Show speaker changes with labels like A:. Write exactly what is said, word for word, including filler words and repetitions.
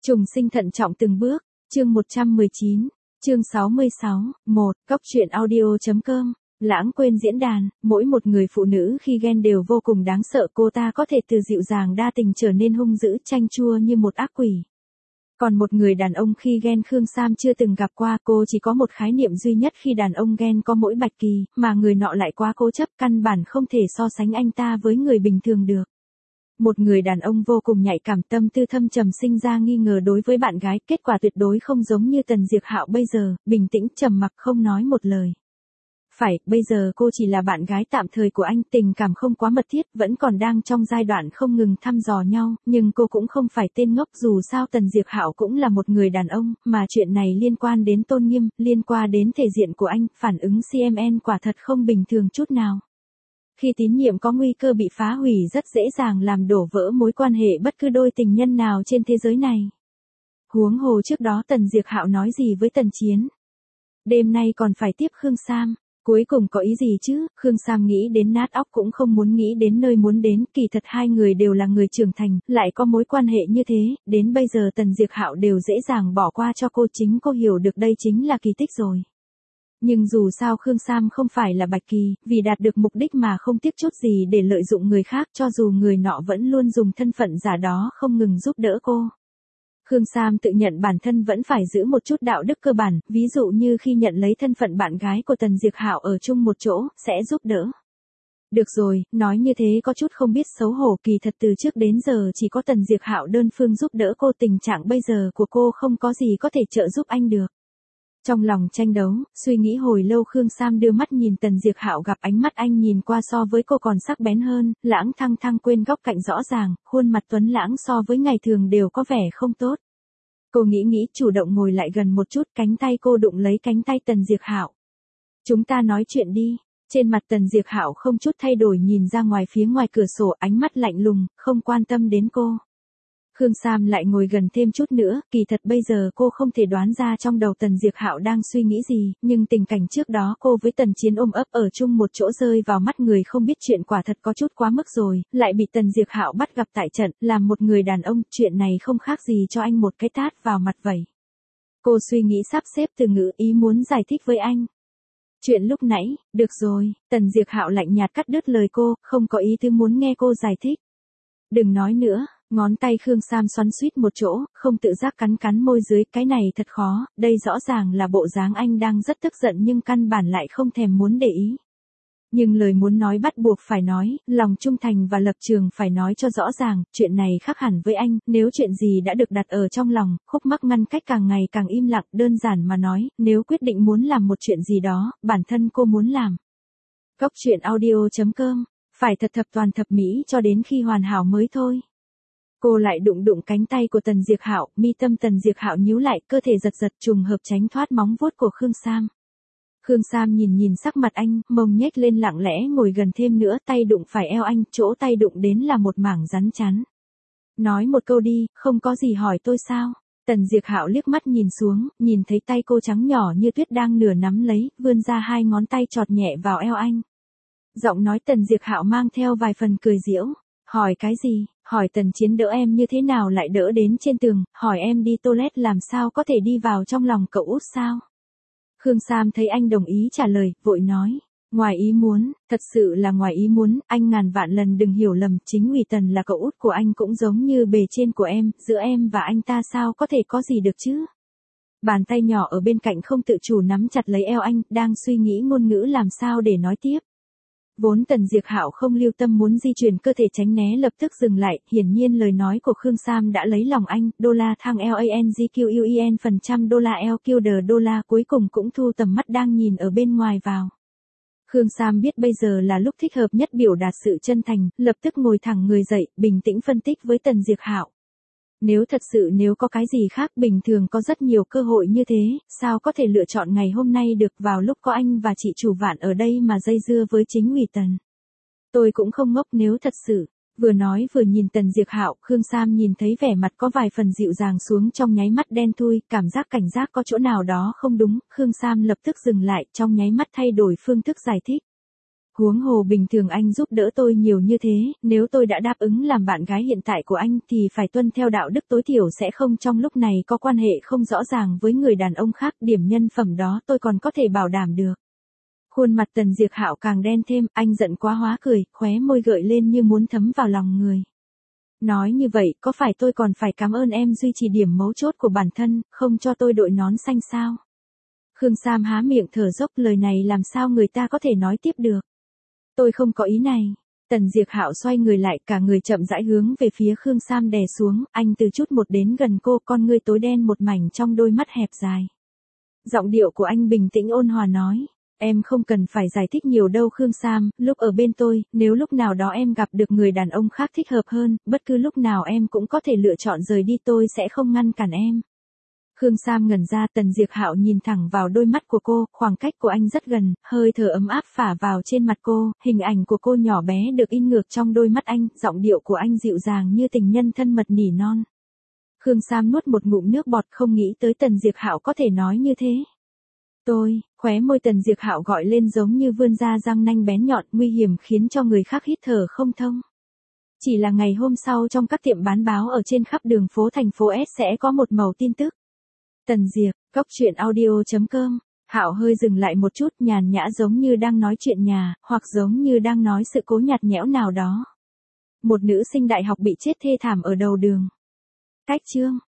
A: Trùng sinh thận trọng từng bước, chương một trăm mười chín, chương sáu mươi sáu, một, Cóc truyện audio.com, lãng quên diễn đàn, mỗi một người phụ nữ khi ghen đều vô cùng đáng sợ, cô ta có thể từ dịu dàng đa tình trở nên hung dữ chanh chua như một ác quỷ. Còn một người đàn ông khi ghen Khương Sam chưa từng gặp qua, cô chỉ có một khái niệm duy nhất khi đàn ông ghen có mỗi Bạch Kỳ, mà người nọ lại quá cố chấp, căn bản không thể so sánh anh ta với người bình thường được. Một người đàn ông vô cùng nhạy cảm, tâm tư thâm trầm, sinh ra nghi ngờ đối với bạn gái, kết quả tuyệt đối không giống như Tần Diệp Hạo bây giờ, bình tĩnh trầm mặc không nói một lời. Phải, bây giờ cô chỉ là bạn gái tạm thời của anh, tình cảm không quá mật thiết, vẫn còn đang trong giai đoạn không ngừng thăm dò nhau, nhưng cô cũng không phải tên ngốc, dù sao Tần Diệp Hạo cũng là một người đàn ông, mà chuyện này liên quan đến tôn nghiêm, liên quan đến thể diện của anh, phản ứng xê em en quả thật không bình thường chút nào. Khi tín nhiệm có nguy cơ bị phá hủy rất dễ dàng làm đổ vỡ mối quan hệ bất cứ đôi tình nhân nào trên thế giới này. Huống hồ trước đó Tần Diệp Hạo nói gì với Tần Chiến? Đêm nay còn phải tiếp Khương Sam. Cuối cùng có ý gì chứ? Khương Sam nghĩ đến nát óc cũng không muốn nghĩ đến nơi muốn đến, kỳ thật hai người đều là người trưởng thành, lại có mối quan hệ như thế, đến bây giờ Tần Diệp Hạo đều dễ dàng bỏ qua cho cô, chính cô hiểu được đây chính là kỳ tích rồi. Nhưng dù sao Khương Sam không phải là Bạch Kỳ, vì đạt được mục đích mà không tiếc chút gì để lợi dụng người khác, cho dù người nọ vẫn luôn dùng thân phận giả đó không ngừng giúp đỡ cô. Khương Sam tự nhận bản thân vẫn phải giữ một chút đạo đức cơ bản, ví dụ như khi nhận lấy thân phận bạn gái của Tần Diệp Hạo ở chung một chỗ, sẽ giúp đỡ. Được rồi, nói như thế có chút không biết xấu hổ, kỳ thật từ trước đến giờ chỉ có Tần Diệp Hạo đơn phương giúp đỡ cô, tình trạng bây giờ của cô không có gì có thể trợ giúp anh được. Trong lòng tranh đấu, suy nghĩ hồi lâu, Khương Sam đưa mắt nhìn Tần Diệp Hạo, gặp ánh mắt anh nhìn qua so với cô còn sắc bén hơn, lãng thăng thăng quên góc cạnh rõ ràng, khuôn mặt tuấn lãng so với ngày thường đều có vẻ không tốt. Cô nghĩ nghĩ, chủ động ngồi lại gần một chút, cánh tay cô đụng lấy cánh tay Tần Diệp Hạo. Chúng ta nói chuyện đi. Trên mặt Tần Diệp Hạo không chút thay đổi, nhìn ra ngoài phía ngoài cửa sổ, ánh mắt lạnh lùng, không quan tâm đến cô. Khương Sam lại ngồi gần thêm chút nữa, kỳ thật bây giờ cô không thể đoán ra trong đầu Tần Diệp Hạo đang suy nghĩ gì, nhưng tình cảnh trước đó cô với Tần Chiến ôm ấp ở chung một chỗ rơi vào mắt người không biết chuyện quả thật có chút quá mức rồi, lại bị Tần Diệp Hạo bắt gặp tại trận, làm một người đàn ông, chuyện này không khác gì cho anh một cái tát vào mặt vậy. Cô suy nghĩ sắp xếp từ ngữ, ý muốn giải thích với anh. Chuyện lúc nãy, được rồi, Tần Diệp Hạo lạnh nhạt cắt đứt lời cô, không có ý tứ muốn nghe cô giải thích. Đừng nói nữa. Ngón tay Khương Sam xoắn suýt một chỗ, không tự giác cắn cắn môi dưới, cái này thật khó, đây rõ ràng là bộ dáng anh đang rất tức giận nhưng căn bản lại không thèm muốn để ý. Nhưng lời muốn nói bắt buộc phải nói, lòng trung thành và lập trường phải nói cho rõ ràng, chuyện này khác hẳn với anh, nếu chuyện gì đã được đặt ở trong lòng, khúc mắc ngăn cách càng ngày càng im lặng, đơn giản mà nói, nếu quyết định muốn làm một chuyện gì đó, bản thân cô muốn làm. Cóc truyện audio.com, phải thật thập toàn thập mỹ cho đến khi hoàn hảo mới thôi. Cô lại đụng đụng cánh tay của Tần Diệp Hạo, mi tâm Tần Diệp Hạo nhíu lại, cơ thể giật giật trùng hợp tránh thoát móng vuốt của Khương Sam. Khương Sam nhìn nhìn sắc mặt anh, mông nhếch lên lặng lẽ ngồi gần thêm nữa, tay đụng phải eo anh, chỗ tay đụng đến là một mảng rắn chắn. Nói một câu đi, không có gì hỏi tôi sao? Tần Diệp Hạo liếc mắt nhìn xuống, nhìn thấy tay cô trắng nhỏ như tuyết đang nửa nắm lấy, vươn ra hai ngón tay chọt nhẹ vào eo anh. Giọng nói Tần Diệp Hạo mang theo vài phần cười giễu. Hỏi cái gì? Hỏi Tần Chiến đỡ em như thế nào lại đỡ đến trên tường, hỏi em đi toilet làm sao có thể đi vào trong lòng cậu út sao? Khương Sam thấy anh đồng ý trả lời, vội nói, ngoài ý muốn, thật sự là ngoài ý muốn, anh ngàn vạn lần đừng hiểu lầm, chính vì Tần là cậu út của anh cũng giống như bề trên của em, giữa em và anh ta sao có thể có gì được chứ? Bàn tay nhỏ ở bên cạnh không tự chủ nắm chặt lấy eo anh, đang suy nghĩ ngôn ngữ làm sao để nói tiếp. Vốn Tần Diệp Hạo không lưu tâm muốn di chuyển cơ thể tránh né, lập tức dừng lại, hiển nhiên lời nói của Khương Sam đã lấy lòng anh, đô la thăng L A N G Q U I N phần trăm đô la L Q D đô la, cuối cùng cũng thu tầm mắt đang nhìn ở bên ngoài vào. Khương Sam biết bây giờ là lúc thích hợp nhất biểu đạt sự chân thành, lập tức ngồi thẳng người dậy, bình tĩnh phân tích với Tần Diệp Hạo. Nếu thật sự nếu có cái gì khác, bình thường có rất nhiều cơ hội như thế, sao có thể lựa chọn ngày hôm nay được, vào lúc có anh và chị chủ Vạn ở đây mà dây dưa với chính ủy Tần. Tôi cũng không ngốc nếu thật sự. Vừa nói vừa nhìn Tần Diệp Hạo, Khương Sam nhìn thấy vẻ mặt có vài phần dịu dàng xuống trong nháy mắt đen thui, cảm giác cảnh giác có chỗ nào đó không đúng, Khương Sam lập tức dừng lại, trong nháy mắt thay đổi phương thức giải thích. Huống hồ bình thường anh giúp đỡ tôi nhiều như thế, nếu tôi đã đáp ứng làm bạn gái hiện tại của anh thì phải tuân theo đạo đức tối thiểu sẽ không trong lúc này có quan hệ không rõ ràng với người đàn ông khác, điểm nhân phẩm đó tôi còn có thể bảo đảm được. Khuôn mặt Tần Diệp Hạo càng đen thêm, anh giận quá hóa cười, khóe môi gợi lên như muốn thấm vào lòng người. Nói như vậy, có phải tôi còn phải cảm ơn em duy trì điểm mấu chốt của bản thân, không cho tôi đội nón xanh sao? Khương Sam há miệng thở dốc, lời này làm sao người ta có thể nói tiếp được. Tôi không có ý này. Tần Diệp Hạo xoay người lại, cả người chậm rãi hướng về phía Khương Sam đè xuống, anh từ chút một đến gần cô, con ngươi tối đen một mảnh trong đôi mắt hẹp dài. Giọng điệu của anh bình tĩnh ôn hòa nói, em không cần phải giải thích nhiều đâu Khương Sam, lúc ở bên tôi, nếu lúc nào đó em gặp được người đàn ông khác thích hợp hơn, bất cứ lúc nào em cũng có thể lựa chọn rời đi, tôi sẽ không ngăn cản em. Khương Sam ngẩn ra, Tần Diệp Hạo nhìn thẳng vào đôi mắt của cô, khoảng cách của anh rất gần, hơi thở ấm áp phả vào trên mặt cô, hình ảnh của cô nhỏ bé được in ngược trong đôi mắt anh, giọng điệu của anh dịu dàng như tình nhân thân mật nỉ non. Khương Sam nuốt một ngụm nước bọt, không nghĩ tới Tần Diệp Hạo có thể nói như thế. Tôi, khóe môi Tần Diệp Hạo gọi lên giống như vươn ra răng nanh bén nhọn, nguy hiểm khiến cho người khác hít thở không thông. Chỉ là ngày hôm sau trong các tiệm bán báo ở trên khắp đường phố thành phố S sẽ có một mẩu tin tức. Tần Diệp, góc truyện audio chấm com. Hạo hơi dừng lại một chút, nhàn nhã giống như đang nói chuyện nhà, hoặc giống như đang nói sự cố nhạt nhẽo nào đó. Một nữ sinh đại học bị chết thê thảm ở đầu đường. Cách chương.